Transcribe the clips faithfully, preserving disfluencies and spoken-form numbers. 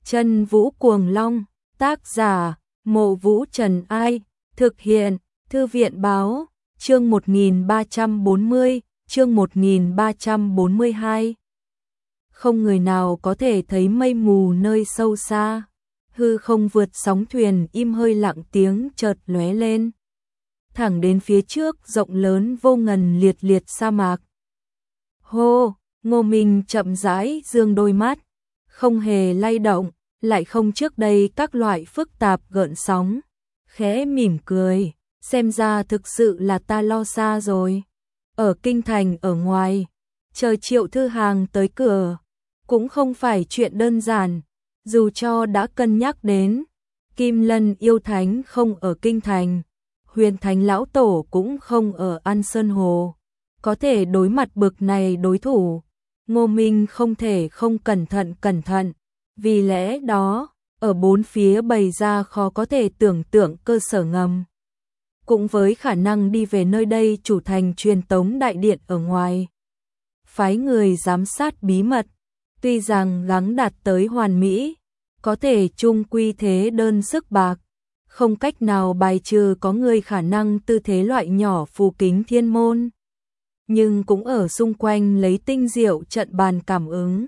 Chân Vũ Cuồng Long, tác giả, Mộ Vũ Trần Ai, thực hiện, Thư viện Báo, chương một nghìn ba trăm bốn mươi, chương một nghìn ba trăm bốn mươi hai. Không người nào có thể thấy mây mù nơi sâu xa, hư không vượt sóng thuyền im hơi lặng tiếng chợt lóe lên. Thẳng đến phía trước rộng lớn vô ngần liệt liệt sa mạc. Hô, Ngô Minh chậm rãi dương đôi mắt, không hề lay động, lại không trước đây các loại phức tạp gợn sóng, khẽ mỉm cười, xem ra thực sự là ta lo xa rồi. Ở kinh thành ở ngoài, chờ Triệu Thư Hàng tới cửa, cũng không phải chuyện đơn giản, dù cho đã cân nhắc đến, Kim Lân yêu thánh không ở kinh thành, Huyền Thánh lão tổ cũng không ở An Sơn Hồ, có thể đối mặt bực này đối thủ, Ngô Minh không thể không cẩn thận cẩn thận, vì lẽ đó, ở bốn phía bày ra khó có thể tưởng tượng cơ sở ngầm. Cũng với khả năng đi về nơi đây chủ thành truyền tống đại điện ở ngoài, phái người giám sát bí mật, tuy rằng gắng đạt tới hoàn mỹ, có thể chung quy thế đơn sức bạc, không cách nào bài trừ có người khả năng tư thế loại nhỏ phù kính thiên môn, nhưng cũng ở xung quanh lấy tinh diệu trận bàn cảm ứng.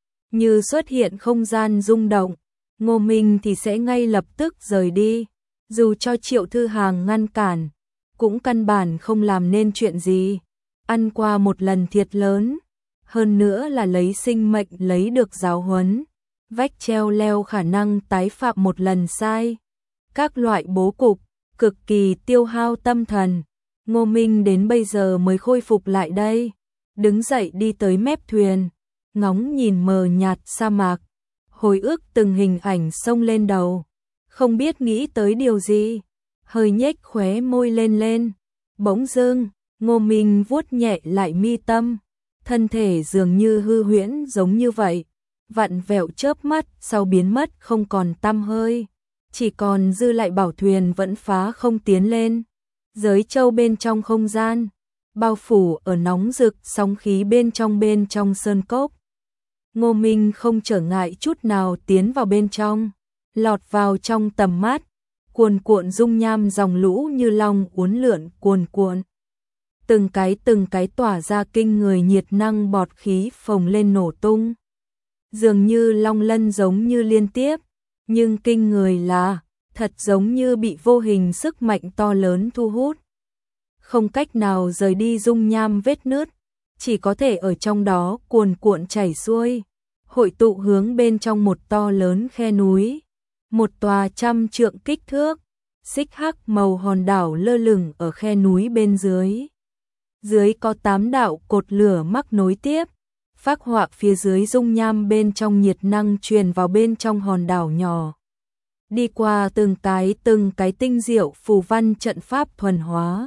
Như xuất hiện không gian rung động, Ngô Minh thì sẽ ngay lập tức rời đi, dù cho Triệu Thư Hàng ngăn cản, cũng căn bản không làm nên chuyện gì, ăn qua một lần thiệt lớn, hơn nữa là lấy sinh mệnh lấy được giáo huấn, vách treo leo khả năng tái phạm một lần sai. Các loại bố cục, cực kỳ tiêu hao tâm thần, Ngô Minh đến bây giờ mới khôi phục lại đây, đứng dậy đi tới mép thuyền, ngóng nhìn mờ nhạt sa mạc, hồi ức từng hình ảnh xông lên đầu, không biết nghĩ tới điều gì, hơi nhếch khóe môi lên lên, bỗng dưng, Ngô Minh vuốt nhẹ lại mi tâm, thân thể dường như hư huyễn giống như vậy, vặn vẹo chớp mắt sau biến mất không còn tăm hơi, chỉ còn dư lại bảo thuyền vẫn phá không tiến lên, giới châu bên trong không gian, bao phủ ở nóng rực sóng khí bên trong bên trong sơn cốc. Ngô Minh không trở ngại chút nào tiến vào bên trong, lọt vào trong tầm mắt, cuồn cuộn dung nham dòng lũ như long uốn lượn cuồn cuộn. Từng cái từng cái tỏa ra kinh người nhiệt năng bọt khí phồng lên nổ tung. Dường như long lân giống như liên tiếp, nhưng kinh người là, thật giống như bị vô hình sức mạnh to lớn thu hút. Không cách nào rời đi dung nham vết nứt, chỉ có thể ở trong đó cuồn cuộn chảy xuôi, hội tụ hướng bên trong một to lớn khe núi, một tòa trăm trượng kích thước, xích hắc màu hòn đảo lơ lửng ở khe núi bên dưới. Dưới có tám đạo cột lửa mắc nối tiếp, phác họa phía dưới dung nham bên trong nhiệt năng truyền vào bên trong hòn đảo nhỏ. Đi qua từng cái từng cái tinh diệu phù văn trận pháp thuần hóa.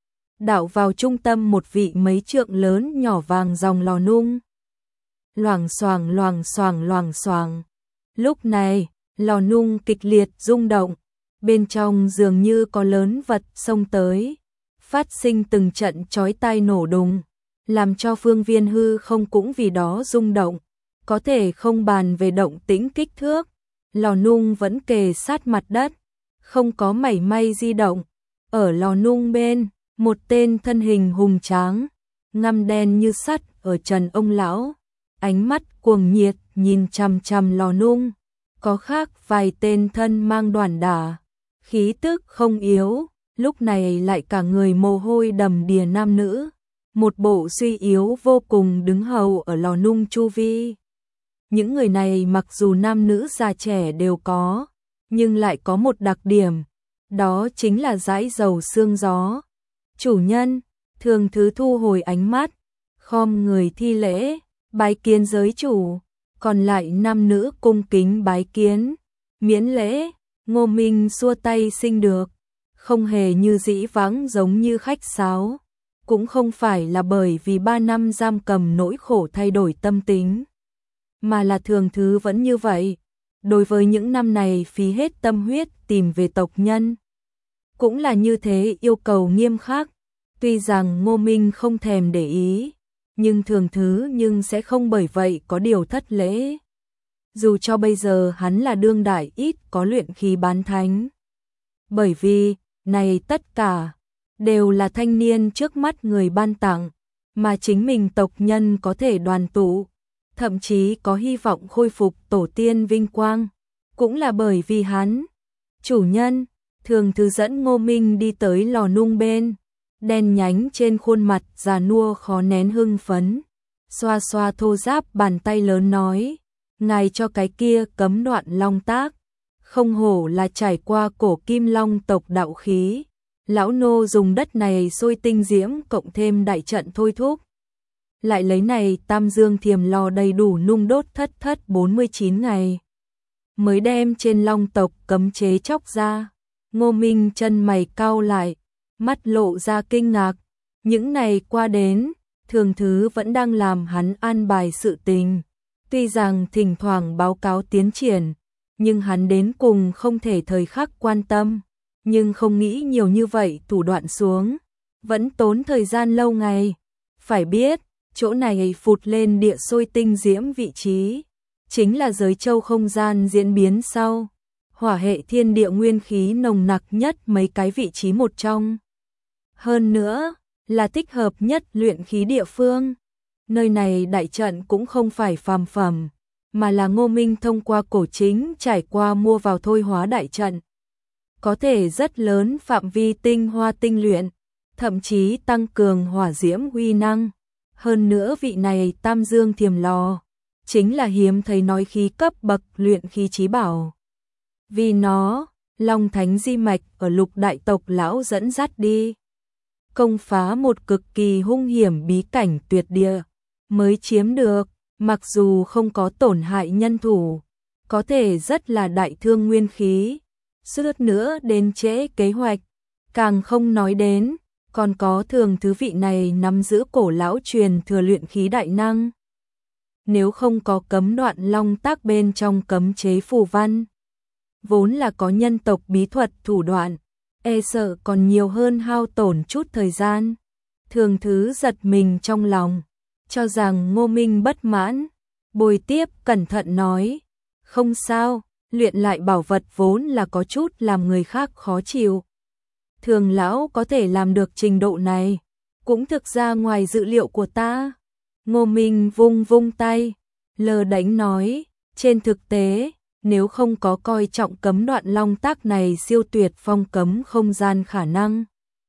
Đảo vào trung tâm một vị mấy trượng lớn nhỏ vàng dòng lò nung. Loảng xoảng loảng xoảng loảng xoảng. Lúc này, lò nung kịch liệt rung động, bên trong dường như có lớn vật xông tới, phát sinh từng trận chói tai nổ đùng, làm cho phương viên hư không cũng vì đó rung động, có thể không bàn về động tĩnh kích thước, lò nung vẫn kề sát mặt đất, không có mảy may di động, ở lò nung bên, một tên thân hình hùng tráng, ngăm đen như sắt ở trần ông lão, ánh mắt cuồng nhiệt nhìn chằm chằm lò nung, có khác vài tên thân mang đoàn đả, khí tức không yếu, lúc này lại cả người mồ hôi đầm đìa nam nữ, một bộ suy yếu vô cùng đứng hầu ở lò nung chu vi. Những người này mặc dù nam nữ già trẻ đều có, nhưng lại có một đặc điểm, đó chính là dãi dầu xương gió. Chủ nhân, thường thứ thu hồi ánh mắt, khom người thi lễ, bái kiến giới chủ, còn lại nam nữ cung kính bái kiến, miễn lễ, Ngô Minh xua tay xin được, không hề như dĩ vãng giống như khách sáo, cũng không phải là bởi vì ba năm giam cầm nỗi khổ thay đổi tâm tính, mà là thường thứ vẫn như vậy, đối với những năm này phí hết tâm huyết tìm về tộc nhân. Cũng là như thế yêu cầu nghiêm khắc, tuy rằng Ngô Minh không thèm để ý, nhưng thường thứ nhưng sẽ không bởi vậy có điều thất lễ. dù cho bây giờ hắn là đương đại ít có luyện khí bán thánh. Bởi vì, này tất cả, đều là thanh niên trước mắt người ban tặng, mà chính mình tộc nhân có thể đoàn tụ, thậm chí có hy vọng khôi phục tổ tiên vinh quang, cũng là bởi vì hắn. Chủ nhân, Thường Thứ dẫn Ngô Minh đi tới lò nung bên, đen nhánh trên khuôn mặt già nua khó nén hưng phấn, xoa xoa thô ráp bàn tay lớn nói, ngài cho cái kia cấm đoạn long tác, không hổ là trải qua cổ kim long tộc đạo khí, lão nô dùng đất này sôi tinh diễm cộng thêm đại trận thôi thúc. Lại lấy này tam dương thiềm lò đầy đủ nung đốt thất thất bốn mươi chín ngày, mới đem trên long tộc cấm chế chóc ra. Ngô Minh chân mày cau lại, mắt lộ ra kinh ngạc, những này qua đến, Thường Thứ vẫn đang làm hắn an bài sự tình. Tuy rằng thỉnh thoảng báo cáo tiến triển, nhưng hắn đến cùng không thể thời khắc quan tâm, nhưng không nghĩ nhiều như vậy thủ đoạn xuống, vẫn tốn thời gian lâu ngày. Phải biết, chỗ này phụt lên địa sôi tinh diễm vị trí, chính là giới châu không gian diễn biến sau, hỏa hệ thiên địa nguyên khí nồng nặc nhất mấy cái vị trí một trong. Hơn nữa, là thích hợp nhất luyện khí địa phương. Nơi này đại trận cũng không phải phàm phẩm, mà là Ngô Minh thông qua cổ chính trải qua mua vào thôi hóa đại trận. Có thể rất lớn phạm vi tinh hoa tinh luyện, thậm chí tăng cường hỏa diễm uy năng. Hơn nữa vị này tam dương thiềm lò, chính là hiếm thấy nói khí cấp bậc luyện khí chí bảo. Vì nó, Long Thánh di mạch ở lục đại tộc lão dẫn dắt đi, công phá một cực kỳ hung hiểm bí cảnh tuyệt địa, mới chiếm được, mặc dù không có tổn hại nhân thủ, có thể rất là đại thương nguyên khí, suýt nữa đến trễ kế hoạch, càng không nói đến, còn có Thường Thứ vị này nắm giữ cổ lão truyền thừa luyện khí đại năng. Nếu không có cấm đoạn long tác bên trong cấm chế phù văn, vốn là có nhân tộc bí thuật thủ đoạn, e sợ còn nhiều hơn hao tổn chút thời gian. Thường Thứ giật mình trong lòng, cho rằng Ngô Minh bất mãn, bồi tiếp cẩn thận nói, không sao, luyện lại bảo vật vốn là có chút làm người khác khó chịu. Thường lão có thể làm được trình độ này, cũng thực ra ngoài dự liệu của ta. Ngô Minh vung vung tay, lờ đánh nói, trên thực tế, nếu không có coi trọng cấm đoạn long tác này siêu tuyệt phong cấm không gian khả năng,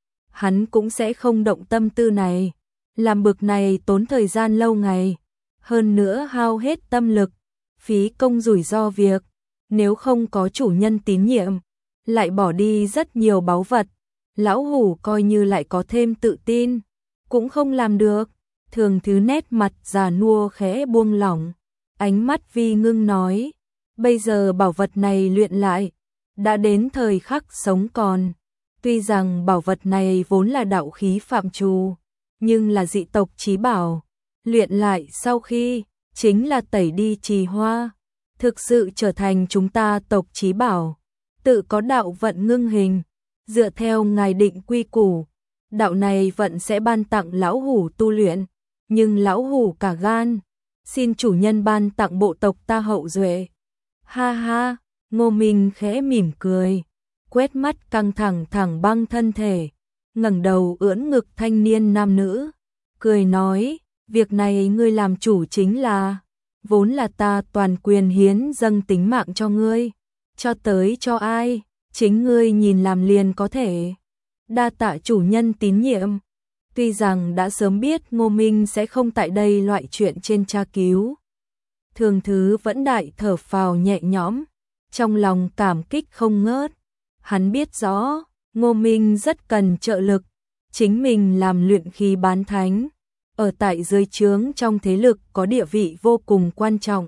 hắn cũng sẽ không động tâm tư này, làm bực này tốn thời gian lâu ngày, hơn nữa hao hết tâm lực, phí công rủi ro việc, nếu không có chủ nhân tín nhiệm, lại bỏ đi rất nhiều báu vật, lão hủ coi như lại có thêm tự tin, cũng không làm được. Thường Thứ nét mặt già nua khẽ buông lỏng, ánh mắt vi ngưng nói, bây giờ bảo vật này luyện lại, đã đến thời khắc sống còn. Tuy rằng bảo vật này vốn là đạo khí phạm trù, nhưng là dị tộc chí bảo, luyện lại sau khi, chính là tẩy đi trì hoa, thực sự trở thành chúng ta tộc chí bảo, tự có đạo vận ngưng hình, dựa theo ngài định quy củ, đạo này vận sẽ ban tặng lão hủ tu luyện, nhưng lão hủ cả gan, xin chủ nhân ban tặng bộ tộc ta hậu duệ. Ha ha, Ngô Minh khẽ mỉm cười, quét mắt căng thẳng thẳng băng thân thể, ngẩng đầu ưỡn ngực thanh niên nam nữ, cười nói, việc này ngươi làm chủ chính là, vốn là ta toàn quyền hiến dâng tính mạng cho ngươi, cho tới cho ai, chính ngươi nhìn làm liền có thể. Đa tạ chủ nhân tín nhiệm. Tuy rằng đã sớm biết Ngô Minh sẽ không tại đây loại chuyện trên tra cứu, Thường Thứ vẫn đại thở phào nhẹ nhõm, trong lòng cảm kích không ngớt. Hắn biết rõ, Ngô Minh rất cần trợ lực, chính mình làm luyện khí bán thánh, ở tại dưới trướng trong thế lực có địa vị vô cùng quan trọng.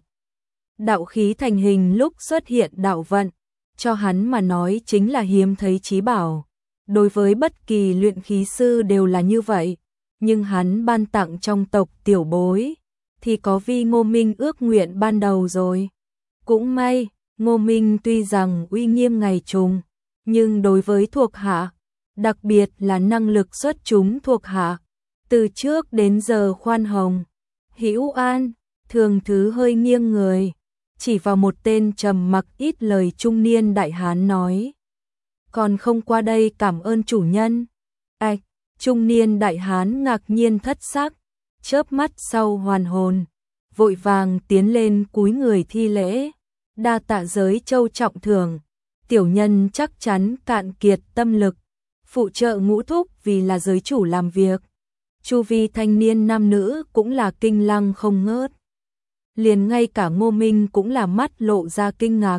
Đạo khí thành hình lúc xuất hiện đạo vận, cho hắn mà nói chính là hiếm thấy chí bảo. Đối với bất kỳ luyện khí sư đều là như vậy, nhưng hắn ban tặng trong tộc tiểu bối, thì có vi Ngô Minh ước nguyện ban đầu rồi. Cũng may, Ngô Minh tuy rằng uy nghiêm ngày trùng, nhưng đối với thuộc hạ, đặc biệt là năng lực xuất chúng thuộc hạ, từ trước đến giờ khoan hồng. Hữu An, Thường Thứ hơi nghiêng người, chỉ vào một tên trầm mặc ít lời trung niên đại hán nói. Còn không qua đây cảm ơn chủ nhân. Ảch, trung niên đại hán ngạc nhiên thất sắc, chớp mắt sau hoàn hồn, vội vàng tiến lên cúi người thi lễ. Đa tạ giới châu trọng thưởng, tiểu nhân chắc chắn cạn kiệt tâm lực, phụ trợ ngũ thúc vì là giới chủ làm việc. Chu vi thanh niên nam nữ cũng là kinh lăng không ngớt. Liền ngay cả Ngô Minh cũng là mắt lộ ra kinh ngạc.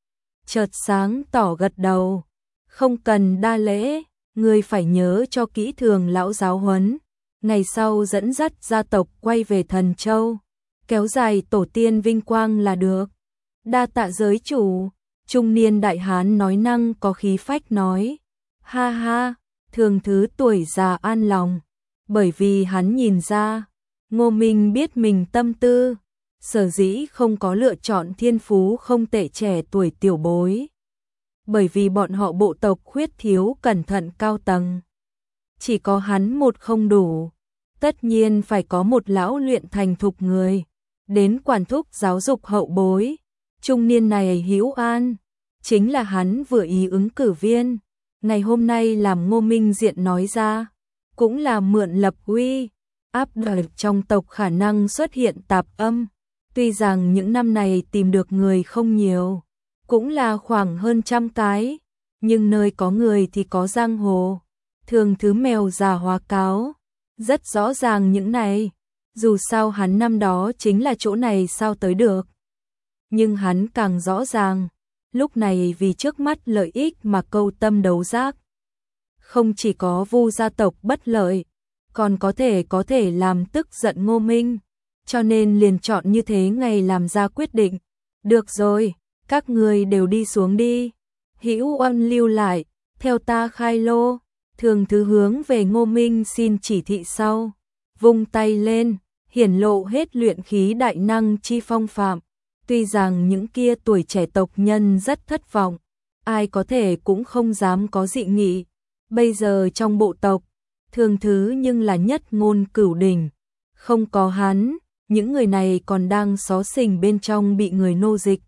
Chợt sáng tỏ gật đầu, không cần đa lễ, ngươi phải nhớ cho kỹ thường lão giáo huấn, ngày sau dẫn dắt gia tộc quay về Thần Châu, kéo dài tổ tiên vinh quang là được. Đa tạ giới chủ, trung niên đại hán nói năng có khí phách nói. Ha ha, thường thứ tuổi già an lòng, bởi vì hắn nhìn ra, Ngô Minh biết mình tâm tư, sở dĩ không có lựa chọn thiên phú không tệ trẻ tuổi tiểu bối. Bởi vì bọn họ bộ tộc khuyết thiếu cẩn thận cao tầng. Chỉ có hắn một không đủ, tất nhiên phải có một lão luyện thành thục người, đến quản thúc giáo dục hậu bối. Trung niên này Hữu An, chính là hắn vừa ý ứng cử viên, ngày hôm nay làm Ngô Minh diện nói ra, cũng là mượn lập uy, áp đảo trong tộc khả năng xuất hiện tạp âm. Tuy rằng những năm này tìm được người không nhiều, cũng là khoảng hơn trăm cái, nhưng nơi có người thì có giang hồ, thường thứ mèo già hóa cáo, rất rõ ràng những này, dù sao hắn năm đó chính là chỗ này sao tới được. Nhưng hắn càng rõ ràng, lúc này vì trước mắt lợi ích mà câu tâm đấu giác. Không chỉ có Vu gia tộc bất lợi, còn có thể có thể làm tức giận Ngô Minh, cho nên liền chọn như thế ngày làm ra quyết định. Được rồi, các người đều đi xuống đi. Hữu Ân lưu lại, theo ta khai lô. Thường thứ hướng về Ngô Minh xin chỉ thị sau, vung tay lên, hiển lộ hết luyện khí đại năng chi phong phạm. Tuy rằng những kia tuổi trẻ tộc nhân rất thất vọng, ai có thể cũng không dám có dị nghị. Bây giờ trong bộ tộc, thường thứ nhưng là nhất ngôn cửu đỉnh, không có hắn, những người này còn đang xó xỉnh bên trong bị người nô dịch.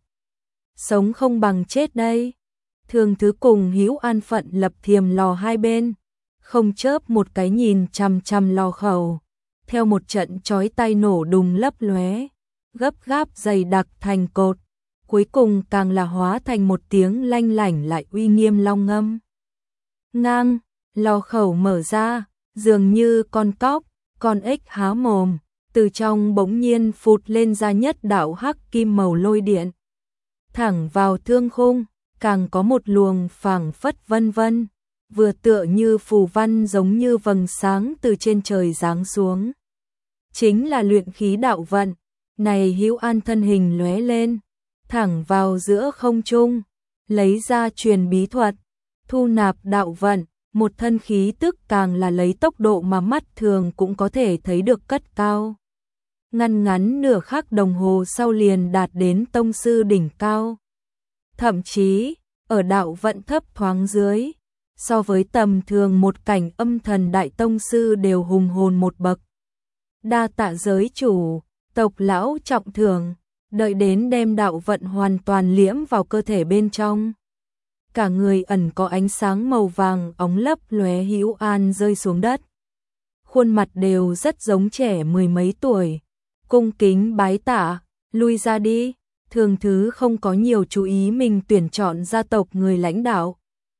Sống không bằng chết đây. Thường thứ cùng Hữu An phận lập thiềm lò hai bên, không chớp một cái nhìn chằm chằm lò khẩu, theo một trận chói tai nổ đùng lấp lóe, gấp gáp dày đặc thành cột, cuối cùng càng là hóa thành một tiếng lanh lảnh lại uy nghiêm long ngâm. Ngang, lò khẩu mở ra, dường như con cóc, con ếch há mồm, từ trong bỗng nhiên phụt lên ra nhất đạo hắc kim màu lôi điện. Thẳng vào thương khung, càng có một luồng phảng phất vân vân, vừa tựa như phù văn giống như vầng sáng từ trên trời giáng xuống. Chính là luyện khí đạo vận, này Hữu An thân hình lóe lên, thẳng vào giữa không trung, lấy ra truyền bí thuật, thu nạp đạo vận, một thân khí tức càng là lấy tốc độ mà mắt thường cũng có thể thấy được cất cao. Ngăn ngắn nửa khắc đồng hồ sau liền đạt đến tông sư đỉnh cao. Thậm chí, ở đạo vận thấp thoáng dưới, so với tầm thường một cảnh âm thần đại tông sư đều hùng hồn một bậc. Đa tạ giới chủ, tộc lão trọng thưởng, đợi đến đem đạo vận hoàn toàn liễm vào cơ thể bên trong. Cả người ẩn có ánh sáng màu vàng óng lấp lóe Hữu An rơi xuống đất. Khuôn mặt đều rất giống trẻ mười mấy tuổi, cung kính bái tạ, lui ra đi. Thường thứ không có nhiều chú ý mình tuyển chọn gia tộc người lãnh đạo.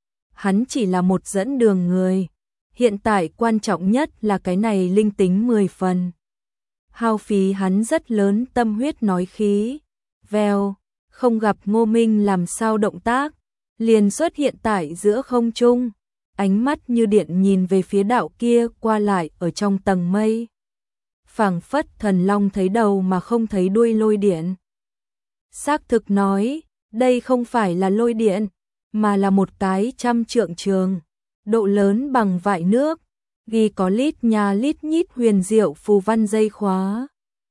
Hắn chỉ là một dẫn đường người. Hiện tại quan trọng nhất là cái này linh tính mười phần. Hao phí hắn rất lớn tâm huyết nói khí. Vèo, không gặp Ngô Minh làm sao động tác, liền xuất hiện tại giữa không trung, ánh mắt như điện nhìn về phía đạo kia qua lại ở trong tầng mây. Phảng phất thần long thấy đầu mà không thấy đuôi lôi điện. Xác thực nói, đây không phải là lôi điện, mà là một cái trăm trượng trường, độ lớn bằng vại nước, ghi có lít nhà lít nhít huyền diệu phù văn dây khóa.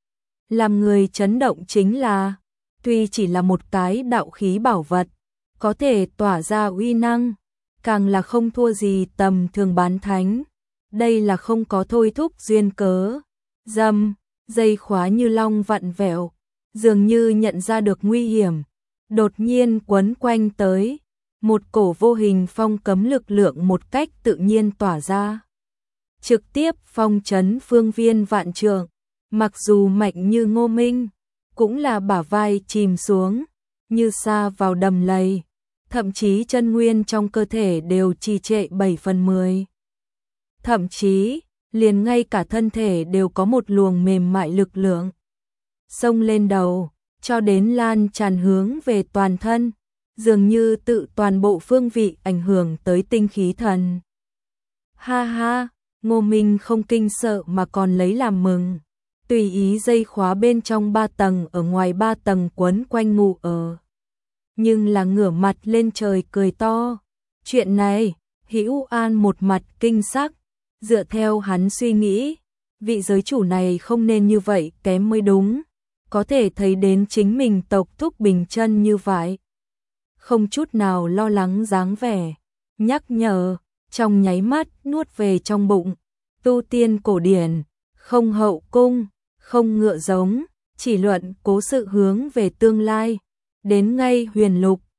Làm người chấn động chính là, tuy chỉ là một cái đạo khí bảo vật, có thể tỏa ra uy năng, càng là không thua gì tầm thường bán thánh. Đây là không có thôi thúc duyên cớ. Dầm, dây khóa như long vặn vẹo, dường như nhận ra được nguy hiểm, đột nhiên quấn quanh tới, một cổ vô hình phong cấm lực lượng một cách tự nhiên tỏa ra. Trực tiếp phong trấn phương viên vạn trượng, mặc dù mạnh như Ngô Minh, cũng là bả vai chìm xuống, như sa vào đầm lầy, thậm chí chân nguyên trong cơ thể đều trì trệ bảy phần mười. Thậm chí, liền ngay cả thân thể đều có một luồng mềm mại lực lượng xông lên đầu, cho đến lan tràn hướng về toàn thân, dường như tự toàn bộ phương vị ảnh hưởng tới tinh khí thần. Ha ha, Ngô Minh không kinh sợ mà còn lấy làm mừng, tùy ý dây khóa bên trong ba tầng ở ngoài ba tầng quấn quanh ngủ ở. Nhưng là ngửa mặt lên trời cười to. Chuyện này, Hữu An một mặt kinh sắc, dựa theo hắn suy nghĩ, vị giới chủ này không nên như vậy kém mới đúng, có thể thấy đến chính mình tộc thúc bình chân như vậy. Không chút nào lo lắng dáng vẻ, nhắc nhở, trong nháy mắt nuốt về trong bụng, tu tiên cổ điển, không hậu cung, không ngựa giống, chỉ luận cố sự hướng về tương lai, đến ngay huyền lục,